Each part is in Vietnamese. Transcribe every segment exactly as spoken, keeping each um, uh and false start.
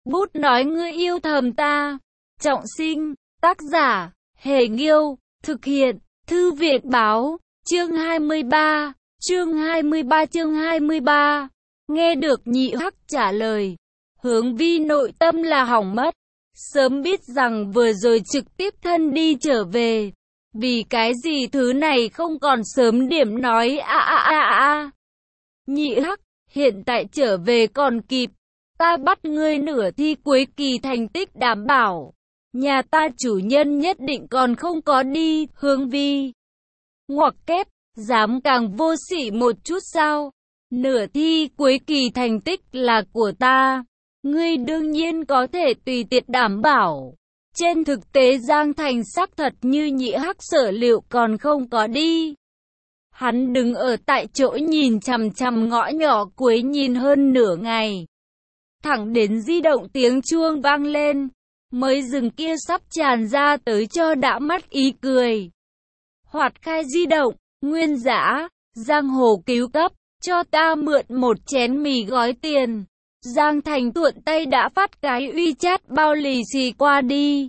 Bút nói ngươi yêu thầm ta. Trọng sinh, tác giả, Hề Nghiêu, thực hiện, Thư viện Báo, chương hai mươi ba, chương hai mươi ba chương hai mươi ba. Nghe được Nhị Hắc trả lời, Hướng Vi nội tâm là hỏng mất. Sớm biết rằng vừa rồi trực tiếp thân đi trở về. Vì cái gì thứ này không còn sớm điểm nói a a a a. Nhị Hắc, hiện tại trở về còn kịp. Ta bắt ngươi nửa thi cuối kỳ thành tích đảm bảo. Nhà ta chủ nhân nhất định còn không có đi. Hướng Vi ngoặc kép, dám càng vô sỉ một chút sao? Nửa thi cuối kỳ thành tích là của ta. Ngươi đương nhiên có thể tùy tiện đảm bảo. Trên thực tế Giang Thành xác thật như Nhị Hắc sở liệu còn không có đi. Hắn đứng ở tại chỗ nhìn chằm chằm ngõ nhỏ cuối nhìn hơn nửa ngày. Thẳng đến di động tiếng chuông vang lên, mới dừng kia sắp tràn ra tới cho đã mắt ý cười. Hoạt khai di động, Nguyên Dã, Giang Hồ cứu cấp, cho ta mượn một chén mì gói tiền. Giang Thành thuận tay đã phát cái uy chat bao lì xì qua đi.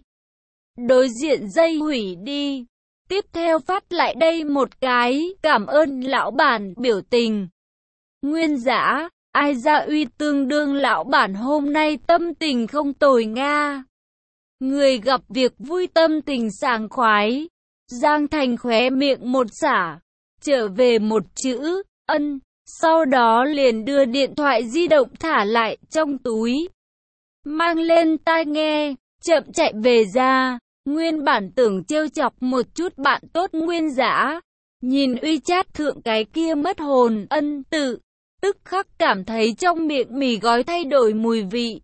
Đối diện dây hủy đi. Tiếp theo phát lại đây một cái cảm ơn lão bản biểu tình. Nguyên Dã, ai ra uy tương đương lão bản hôm nay tâm tình không tồi nga. Người gặp việc vui tâm tình sảng khoái. Giang Thành khóe miệng một xả, trở về một chữ, ân. Sau đó liền đưa điện thoại di động thả lại trong túi. Mang lên tai nghe, chậm chạy về ra. Nguyên bản tưởng trêu chọc một chút bạn tốt Nguyên Dã. Nhìn uy chat thượng cái kia mất hồn ân tự. Tức khắc cảm thấy trong miệng mì gói thay đổi mùi vị.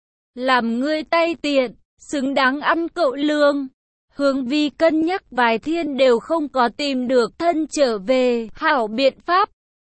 Làm ngươi tay tiện, xứng đáng ăn cậu lương. Hướng Vi cân nhắc vài thiên đều không có tìm được thân trở về hảo biện pháp.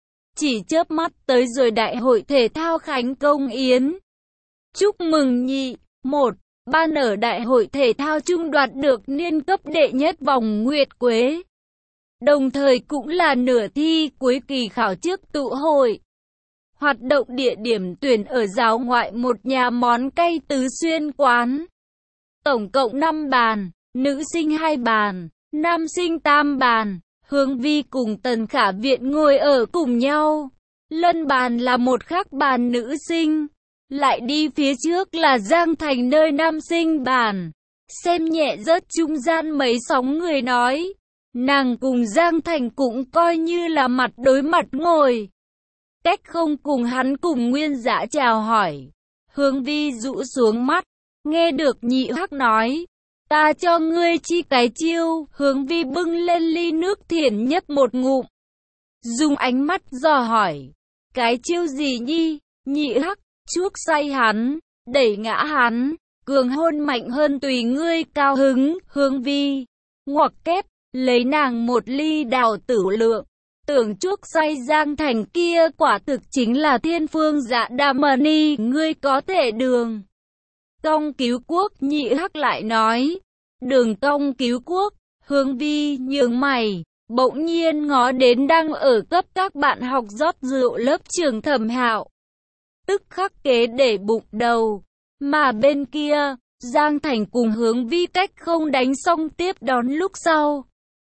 Chỉ chớp mắt tới rồi đại hội thể thao Khánh Công Yến. Chúc mừng nhị, một, ban ở đại hội thể thao trung đoạt được niên cấp đệ nhất vòng nguyệt quế. Đồng thời cũng là nửa thi cuối kỳ khảo trước tụ hội. Hoạt động địa điểm tuyển ở giáo ngoại một nhà món cay tứ xuyên quán. Tổng cộng năm bàn, nữ sinh hai bàn, nam sinh tam bàn. Hướng Vi cùng Tần Khả Viện ngồi ở cùng nhau. Lân bàn là một khác bàn nữ sinh. Lại đi phía trước là Giang Thành nơi nam sinh bàn. Xem nhẹ rớt trung gian mấy sóng người nói. Nàng cùng Giang Thành cũng coi như là mặt đối mặt ngồi. Cách không cùng hắn cùng Nguyên Dã chào hỏi. Hướng Vi rũ xuống mắt. Nghe được Nhị Hắc nói. Ta cho ngươi chi cái chiêu. Hướng Vi bưng lên ly nước thiển nhấp một ngụm. Dùng ánh mắt dò hỏi. Cái chiêu gì nhi? Nhị Hắc, chuốc say hắn, đẩy ngã hắn, cường hôn mạnh hơn tùy ngươi cao hứng. Hướng Vi ngoặc kép, lấy nàng một ly đào tử lượng. Tưởng chuốc say Giang Thành kia quả thực chính là thiên phương dạ đa mani. Ngươi có thể đường công cứu quốc. Nhị Hắc lại nói. Đường công cứu quốc. Hướng Vi nhướng mày, bỗng nhiên ngó đến đang ở cấp các bạn học rót rượu lớp trường Thẩm Hạo. Tức khắc kế để bụng đầu. Mà bên kia, Giang Thành cùng Hướng Vi cách không đánh xong tiếp đón lúc sau.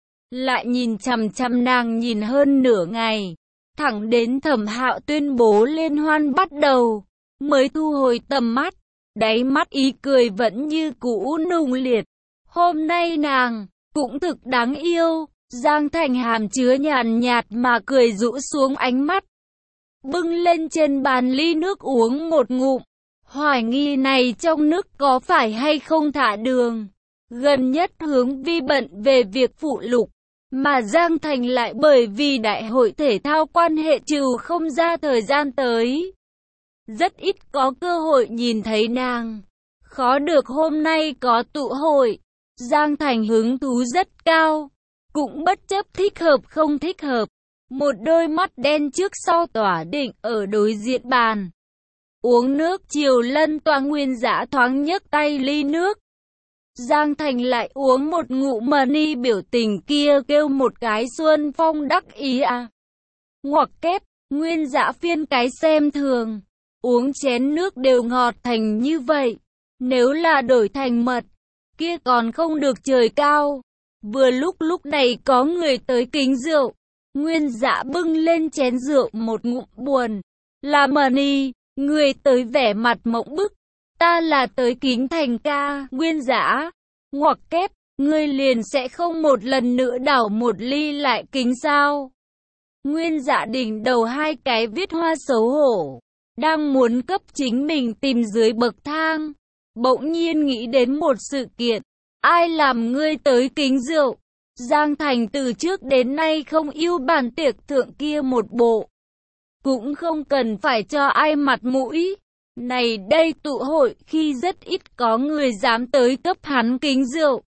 Lại nhìn chằm chằm nàng nhìn hơn nửa ngày. Thẳng đến Thẩm Hạo tuyên bố liên hoan bắt đầu. Mới thu hồi tầm mắt. Đáy mắt ý cười vẫn như cũ nung liệt. Hôm nay nàng cũng thực đáng yêu. Giang Thành hàm chứa nhàn nhạt mà cười rũ xuống ánh mắt. Bưng lên trên bàn ly nước uống một ngụm. Hoài nghi này trong nước có phải hay không thả đường. Gần nhất Hướng Vi bận về việc phụ lục. Mà Giang Thành lại bởi vì đại hội thể thao quan hệ trừ không ra thời gian tới. Rất ít có cơ hội nhìn thấy nàng. Khó được hôm nay có tụ hội. Giang Thành hứng thú rất cao. Cũng bất chấp thích hợp không thích hợp. Một đôi mắt đen trước sau tỏa định ở đối diện bàn. Uống nước chiều lân toa. Nguyên Dã thoáng nhấc tay ly nước. Giang Thành lại uống một ngụm mani biểu tình kia kêu một cái Xuân Phong đắc ý à. Ngoặc kép, Nguyên Dã phiên cái xem thường. uống chén nước đều ngọt thành như vậy. Nếu là đổi thành mật, kia còn không được trời cao. Vừa lúc lúc này có người tới kính rượu. Nguyên Dã bưng lên chén rượu một ngụm buồn. Là Mani, người tới vẻ mặt mộng bức. Ta là tới kính thành ca. Nguyên Dã, ngoặc kép, ngươi liền sẽ không một lần nữa đảo một ly lại kính sao? Nguyên Dã đỉnh đầu hai cái viết hoa xấu hổ, đang muốn cấp chính mình tìm dưới bậc thang. Bỗng nhiên nghĩ đến một sự kiện. Ai làm ngươi tới kính rượu? Giang Thành từ trước đến nay không yêu bàn tiệc thượng kia một bộ. Cũng không cần phải cho ai mặt mũi. Này đây tụ hội khi rất ít có người dám tới cấp hắn kính rượu.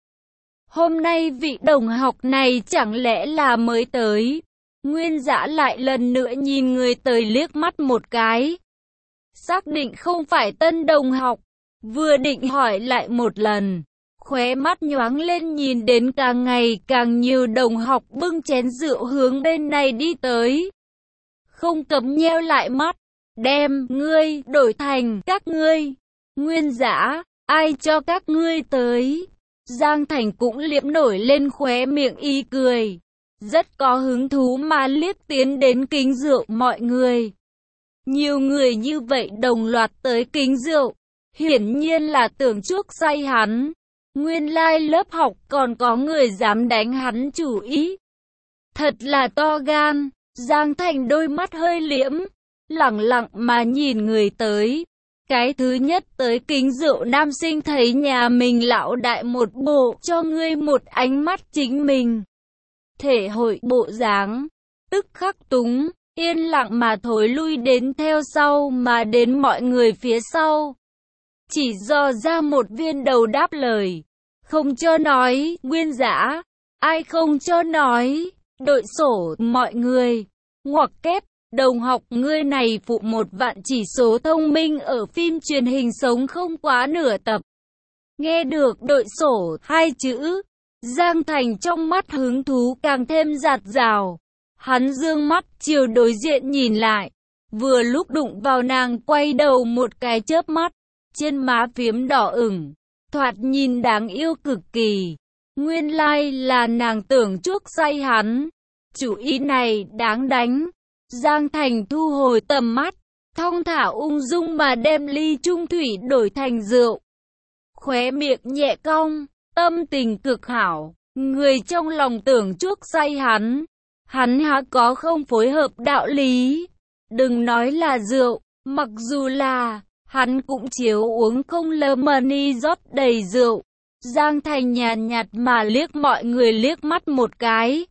Hôm nay vị đồng học này chẳng lẽ là mới tới? Nguyên Dã lại lần nữa nhìn người tới liếc mắt một cái. Xác định không phải tân đồng học. Vừa định hỏi lại một lần. Khóe mắt nhoáng lên nhìn đến càng ngày càng nhiều đồng học bưng chén rượu hướng bên này đi tới. Không cấm nheo lại mắt. Đem ngươi đổi thành các ngươi. Nguyên Dã, ai cho các ngươi tới? Giang Thành cũng liễm nổi lên khóe miệng y cười. Rất có hứng thú mà liếc tiến đến kính rượu mọi người. Nhiều người như vậy đồng loạt tới kính rượu. Hiển nhiên là tưởng trước say hắn. Nguyên lai lớp học còn có người dám đánh hắn chủ ý. Thật là to gan. Giang Thành đôi mắt hơi liễm, lẳng lặng mà nhìn người tới. Cái thứ nhất tới kính rượu nam sinh thấy nhà mình lão đại một bộ cho ngươi một ánh mắt chính mình. Thể hội bộ dáng, tức khắc túng, yên lặng mà thối lui đến theo sau mà đến mọi người phía sau. Chỉ dò ra một viên đầu đáp lời. Không cho nói, Nguyên Dã, ai không cho nói, đội sổ mọi người. Ngoặc kép, đồng học ngươi này phụ một vạn chỉ số thông minh ở phim truyền hình sống không quá nửa tập. Nghe được đội sổ hai chữ, Giang Thành trong mắt hứng thú càng thêm dạt dào. Hắn dương mắt chiều đối diện nhìn lại, vừa lúc đụng vào nàng quay đầu một cái chớp mắt, trên má phiếm đỏ ửng, thoạt nhìn đáng yêu cực kỳ. Nguyên lai là nàng tưởng trước say hắn. Chủ ý này đáng đánh. Giang Thành thu hồi tầm mắt, thong thả ung dung mà đem ly trung thủy đổi thành rượu. Khóe miệng nhẹ cong, tâm tình cực hảo. Người trong lòng tưởng trước say hắn. Hắn há có không phối hợp đạo lý. Đừng nói là rượu, mặc dù là hắn cũng chiếu uống không lơ Mani rót đầy rượu. Giang Thành nhàn nhạt mà liếc mọi người liếc mắt một cái.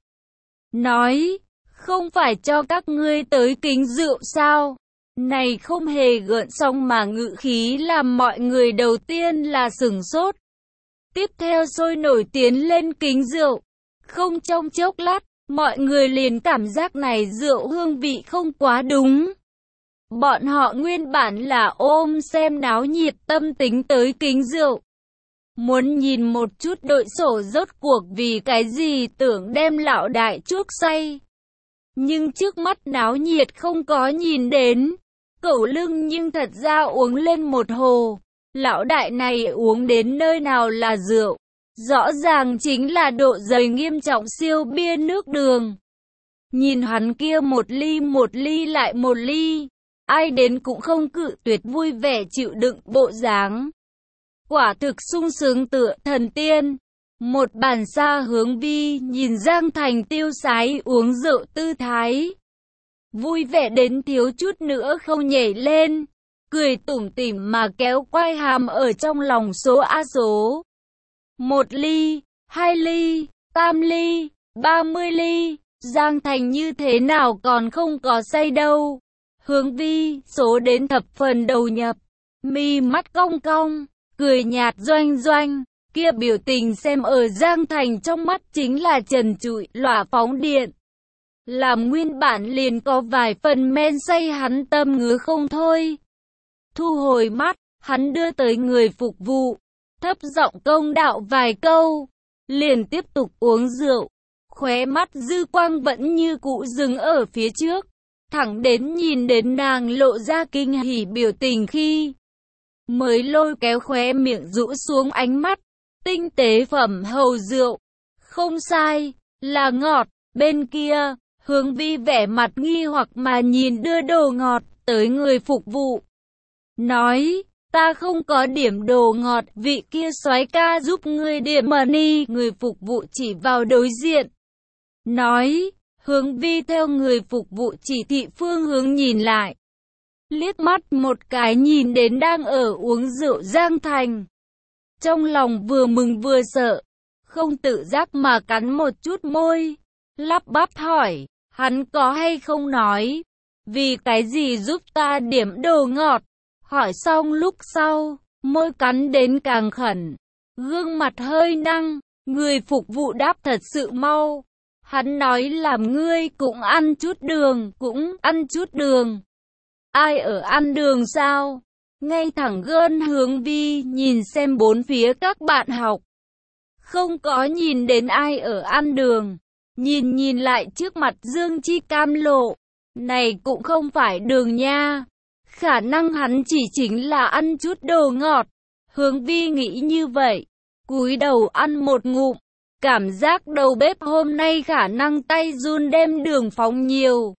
Nói, không phải cho các ngươi tới kính rượu sao? Này không hề gợn sóng mà ngự khí làm mọi người đầu tiên là sửng sốt. Tiếp theo sôi nổi tiến lên kính rượu. Không trong chốc lát, mọi người liền cảm giác này rượu hương vị không quá đúng. Bọn họ nguyên bản là ôm xem náo nhiệt tâm tính tới kính rượu. Muốn nhìn một chút đội sổ rốt cuộc vì cái gì tưởng đem lão đại chuốc say. Nhưng trước mắt náo nhiệt không có nhìn đến. Cẩu lưng nhưng thật ra uống lên một hồ. Lão đại này uống đến nơi nào là rượu. Rõ ràng chính là độ dày nghiêm trọng siêu bia nước đường. Nhìn hắn kia một ly một ly lại một ly. Ai đến cũng không cự tuyệt vui vẻ chịu đựng bộ dáng. Quả thực sung sướng tựa thần tiên. Một bàn xa hướng vi nhìn Giang Thành tiêu sái uống rượu tư thái. Vui vẻ đến thiếu chút nữa không nhảy lên. Cười tủm tỉm mà kéo quai hàm ở trong lòng số a số. Một ly, hai ly, tam ly, ba mươi ly. Giang Thành như thế nào còn không có say đâu. Hướng vi số đến thập phần đầu nhập. Mi mắt cong cong. Cười nhạt doanh doanh, kia biểu tình xem ở Giang Thành trong mắt chính là trần trụi, lỏa phóng điện. Làm nguyên bản liền có vài phần men say hắn tâm ngứa không thôi. Thu hồi mắt, hắn đưa tới người phục vụ, thấp giọng công đạo vài câu, liền tiếp tục uống rượu. Khóe mắt dư quang vẫn như cũ dừng ở phía trước. thẳng đến nhìn đến nàng lộ ra kinh hỉ biểu tình khi mới lôi kéo khóe miệng rũ xuống ánh mắt. Tinh tế phẩm hầu rượu. Không sai, là ngọt. Bên kia, Hướng Vi vẻ mặt nghi hoặc mà nhìn đưa đồ ngọt tới người phục vụ. Nói, ta không có điểm đồ ngọt, vị kia soái ca giúp ngươi điểm mà ni. Người phục vụ chỉ vào đối diện. Nói, Hướng Vi theo người phục vụ chỉ thị phương hướng nhìn lại. Liếc mắt một cái nhìn đến đang ở uống rượu Giang Thành. Trong lòng vừa mừng vừa sợ, không tự giác mà cắn một chút môi, lắp bắp hỏi, hắn có hay không nói, vì cái gì giúp ta điểm đồ ngọt. Hỏi xong lúc sau, môi cắn đến càng khẩn, gương mặt hơi năng, người phục vụ đáp thật sự mau. Hắn nói làm ngươi cũng ăn chút đường, cũng ăn chút đường. Ai ở ăn đường sao? Ngay thẳng gơn Hướng Vi nhìn xem bốn phía các bạn học. Không có nhìn đến ai ở ăn đường. Nhìn nhìn lại trước mặt Dương Chi cam lộ. Này cũng không phải đường nha. Khả năng hắn chỉ chính là ăn chút đồ ngọt. Hướng Vi nghĩ như vậy. Cúi đầu ăn một ngụm. Cảm giác đầu bếp hôm nay khả năng tay run đem đường phóng nhiều.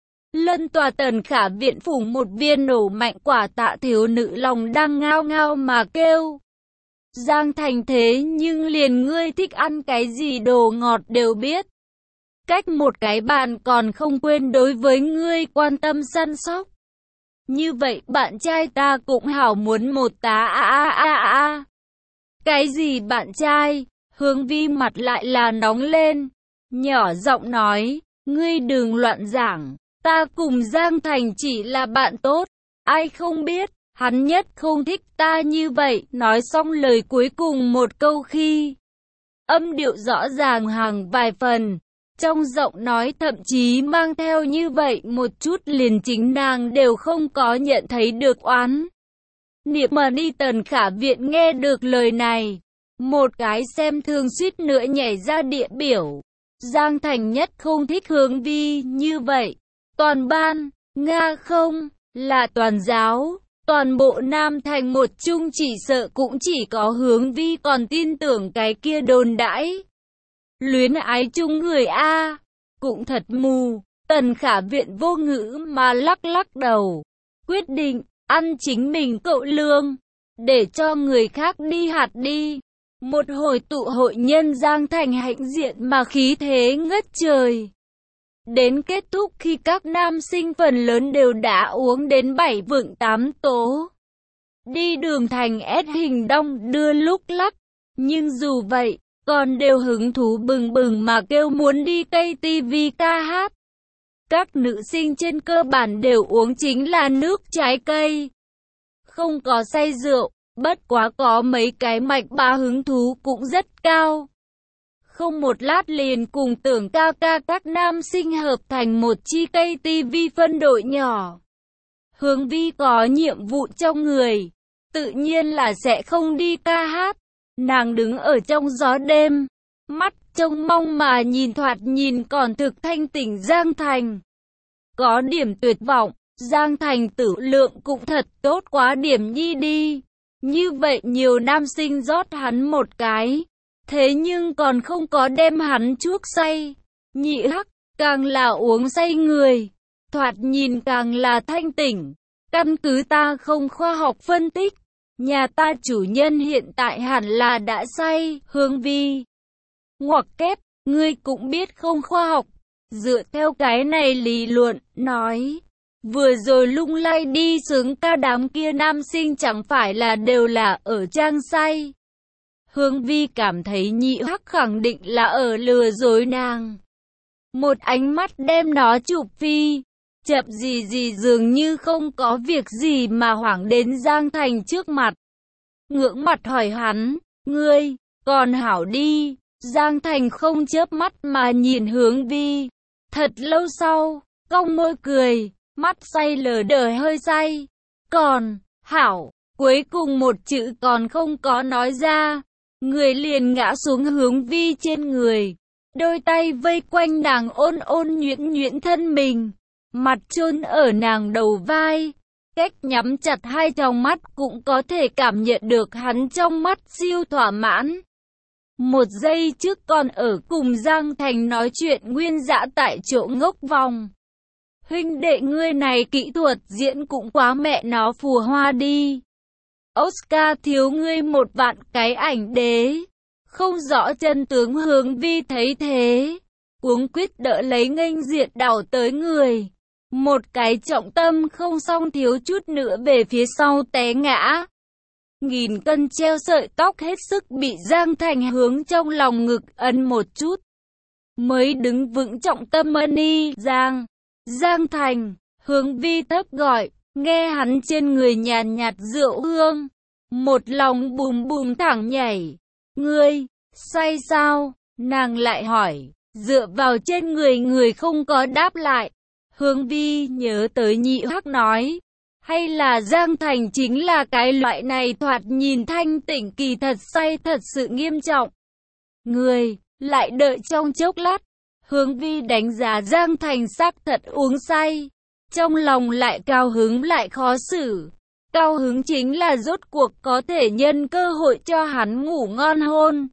Lân tòa Tần Khả viện phủ một viên nổ mạnh quả Tạ thiếu nữ lòng đang ngao ngao mà kêu. Giang Thành thế nhưng liền ngươi thích ăn cái gì đồ ngọt đều biết. Cách một cái bàn còn không quên đối với ngươi quan tâm săn sóc. Như vậy bạn trai ta cũng hảo muốn một tá a a a a. Cái gì bạn trai? Hướng Vi mặt lại là nóng lên. Nhỏ giọng nói, ngươi đừng loạn giảng. Ta cùng Giang Thành chỉ là bạn tốt, ai không biết, hắn nhất không thích ta như vậy. Nói xong lời cuối cùng một câu khi âm điệu rõ ràng hàng vài phần, trong giọng nói thậm chí mang theo như vậy một chút liền chính nàng đều không có nhận thấy được oán. Niệm mà đi Tần Khả viện nghe được lời này, một cái xem thường suýt nữa nhảy ra địa biểu. Giang Thành nhất không thích Hướng Vi như vậy. Toàn ban, Nga không, là toàn giáo, toàn bộ Nam Thành một chung chỉ sợ cũng chỉ có Hướng Vi còn tin tưởng cái kia đồn đãi. Luyến ái chung người A, cũng thật mù. Tần Khả viện vô ngữ mà lắc lắc đầu, quyết định, ăn chính mình cậu lương, để cho người khác đi hạt đi. Một hồi tụ hội nhân Giang Thành hãnh diện mà khí thế ngất trời. Đến kết thúc khi các nam sinh phần lớn đều đã uống đến bảy vượng tám tố. Đi đường thành ép hình đong đưa lúc lắc. Nhưng dù vậy, còn đều hứng thú bừng bừng mà kêu muốn đi cây tivi ca hát. Các nữ sinh trên cơ bản đều uống chính là nước trái cây. Không có say rượu, bất quá có mấy cái mạch ba hứng thú cũng rất cao. Không một lát liền cùng Tưởng ca ca các nam sinh hợp thành một chi cây tivi phân đội nhỏ. Hướng Vi có nhiệm vụ trong người, tự nhiên là sẽ không đi ca hát. Nàng đứng ở trong gió đêm, mắt trông mong mà nhìn thoạt nhìn còn thực thanh tỉnh Giang Thành. Có điểm tuyệt vọng, Giang Thành tử lượng cũng thật tốt quá điểm nhi đi. Như vậy nhiều nam sinh rót hắn một cái. Thế nhưng còn không có đem hắn chuốc say. Nhị hắc, càng là uống say người, thoạt nhìn càng là thanh tỉnh. Căn cứ ta không khoa học phân tích, nhà ta chủ nhân hiện tại hẳn là đã say. Hướng Vi ngoặc kép, ngươi cũng biết không khoa học. Dựa theo cái này lý luận, nói, vừa rồi lung lay đi sướng ca đám kia nam sinh chẳng phải là đều là ở trang say. Hướng Vi cảm thấy nhị hắc khẳng định là ở lừa dối nàng. Một ánh mắt đem nó chụp phi, chậm gì gì dường như không có việc gì mà hoảng đến Giang Thành trước mặt. Ngưỡng mặt hỏi hắn, ngươi, còn hảo đi. Giang Thành không chớp mắt mà nhìn Hướng Vi. Thật lâu sau, cong môi cười, mắt say lờ đờ hơi say. Còn, hảo, cuối cùng một chữ còn không có nói ra. Người liền ngã xuống Hướng Vi trên người. Đôi tay vây quanh nàng ôn ôn nhuyễn nhuyễn thân mình. mặt chôn ở nàng đầu vai. Cách nhắm chặt hai tròng mắt cũng có thể cảm nhận được hắn trong mắt siêu thỏa mãn. Một giây trước còn ở cùng Giang Thành nói chuyện, Nguyên Dã tại chỗ ngốc vòng. Huynh đệ ngươi này kỹ thuật diễn cũng quá mẹ nó phù hoa đi. Oscar thiếu ngươi một vạn cái ảnh đế. Không rõ chân tướng Hướng Vi thấy thế, cuống quýt đỡ lấy nghênh diện đảo tới người. Một cái trọng tâm không xong thiếu chút nữa về phía sau té ngã. Nghìn cân treo sợi tóc hết sức bị Giang Thành hướng trong lòng ngực ấn một chút. Mới đứng vững trọng tâm ân y. Giang, Giang Thành, Hướng Vi thấp gọi, nghe hắn trên người nhàn nhạt rượu hương. Một lòng bùm bùm thẳng nhảy. Ngươi, say sao? Nàng lại hỏi, dựa vào trên người người không có đáp lại. Hướng Vi nhớ tới Nhị Hắc nói, hay là Giang Thành chính là cái loại này thoạt nhìn thanh tỉnh kỳ thật say thật sự nghiêm trọng. Người, lại đợi trong chốc lát. Hướng Vi đánh giá Giang Thành xác thật uống say. Trong lòng lại cao hứng lại khó xử. Cao hứng chính là rốt cuộc có thể nhân cơ hội cho hắn ngủ ngon hôn.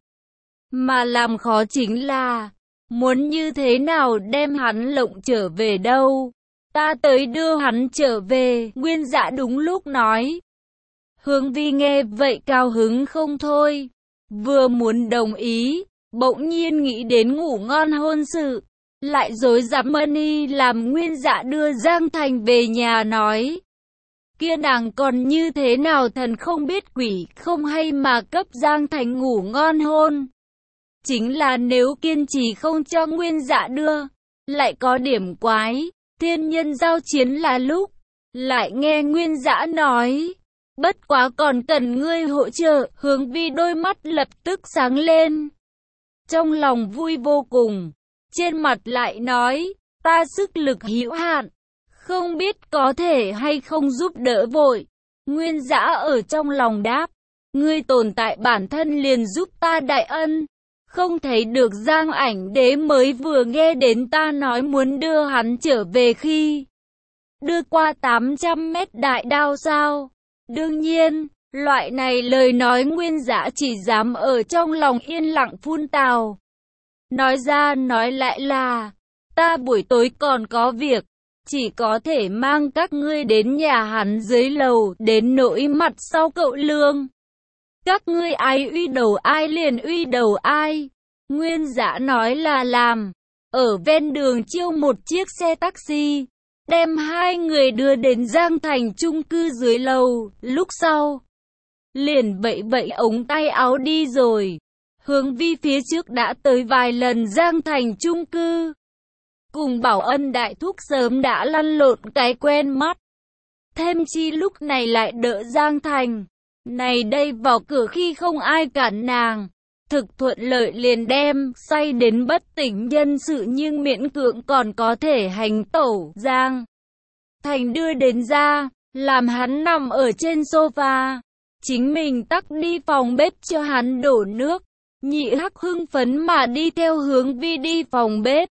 Mà làm khó chính là, muốn như thế nào đem hắn lộng trở về đâu. Ta tới đưa hắn trở về, Nguyên Dã đúng lúc nói. Hướng Vi nghe vậy cao hứng không thôi. Vừa muốn đồng ý, bỗng nhiên nghĩ đến ngủ ngon hôn sự. Lại dối dám ân y làm Nguyên Dã đưa Giang Thành về nhà nói. Kia nàng còn như thế nào thần không biết quỷ không hay mà cấp Giang Thành ngủ ngon hôn. Chính là nếu kiên trì không cho Nguyên Dã đưa, lại có điểm quái. Thiên nhân giao chiến là lúc, lại nghe Nguyên Dã nói, bất quá còn cần ngươi hỗ trợ. Hướng Vi đôi mắt lập tức sáng lên, trong lòng vui vô cùng, trên mặt lại nói, ta sức lực hữu hạn, không biết có thể hay không giúp đỡ vội. Nguyên Dã ở trong lòng đáp, ngươi tồn tại bản thân liền giúp ta đại ân. Không thấy được Giang Ảnh Đế mới vừa nghe đến ta nói muốn đưa hắn trở về khi đưa qua tám trăm mét đại đao sao? Đương nhiên, loại này lời nói Nguyên Dã chỉ dám ở trong lòng yên lặng phun tào. Nói ra nói lại là, ta buổi tối còn có việc, chỉ có thể mang các ngươi đến nhà hắn dưới lầu, đến nỗi mặt sau cậu Lương. Các ngươi ai uy đầu ai liền uy đầu ai. Nguyên Dã nói là làm. Ở ven đường chiêu một chiếc xe taxi, đem hai người đưa đến Giang Thành chung cư dưới lầu. Lúc sau, liền bậy bậy ống tay áo đi rồi. Hướng Vi phía trước đã tới vài lần Giang Thành chung cư. Cùng Bảo Ân đại thúc sớm đã lăn lộn cái quen mắt. Thêm chi lúc này lại đỡ Giang Thành. Này đây vào cửa khi không ai cản nàng, thực thuận lợi liền đem say đến bất tỉnh nhân sự nhưng miễn cưỡng còn có thể hành tẩu. Giang Thành đưa đến ra, làm hắn nằm ở trên sofa, chính mình tắc đi phòng bếp cho hắn đổ nước. Nhị Hắc hưng phấn mà đi theo Hướng Vi đi phòng bếp.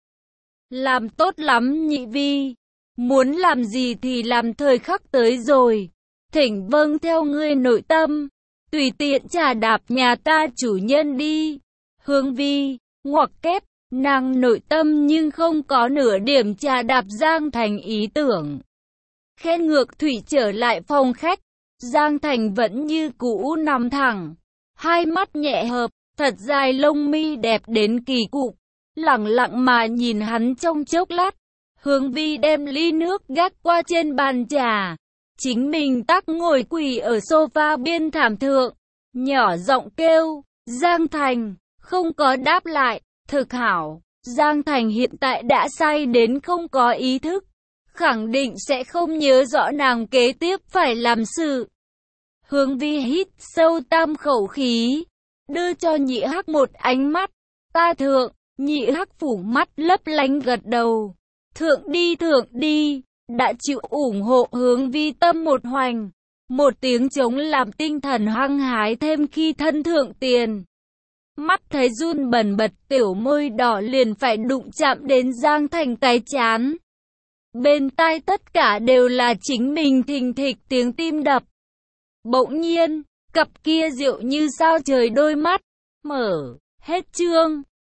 Làm tốt lắm Nhị Vi, muốn làm gì thì làm, thời khắc tới rồi. Thỉnh vâng theo ngươi nội tâm, tùy tiện trà đạp nhà ta chủ nhân đi. Hướng Vi, ngoặc kép, nàng nội tâm nhưng không có nửa điểm trà đạp Giang Thành ý tưởng. Khen ngược thủy trở lại phòng khách, Giang Thành vẫn như cũ nằm thẳng, hai mắt nhẹ hợp, thật dài lông mi đẹp đến kỳ cục, lẳng lặng mà nhìn hắn trong chốc lát. Hướng Vi đem ly nước gác qua trên bàn trà. Chính mình tắc ngồi quỳ ở sofa biên thảm thượng, nhỏ giọng kêu, Giang Thành, không có đáp lại. Thực hảo, Giang Thành hiện tại đã say đến không có ý thức, khẳng định sẽ không nhớ rõ nàng kế tiếp phải làm sự. Hướng Vi hít sâu tam khẩu khí, đưa cho Nhị Hắc một ánh mắt. Ta thượng. Nhị Hắc phủ mắt lấp lánh gật đầu. Thượng đi thượng đi. Đã chịu ủng hộ Hướng Vi tâm một hoành. Một tiếng trống làm tinh thần hăng hái thêm khi thân thượng tiền. Mắt thấy run bần bật, tiểu môi đỏ liền phải đụng chạm đến Giang Thành cái chán. Bên tai tất cả đều là chính mình thình thịch tiếng tim đập. Bỗng nhiên, cặp kia rượu như sao trời đôi mắt, mở, hết chương.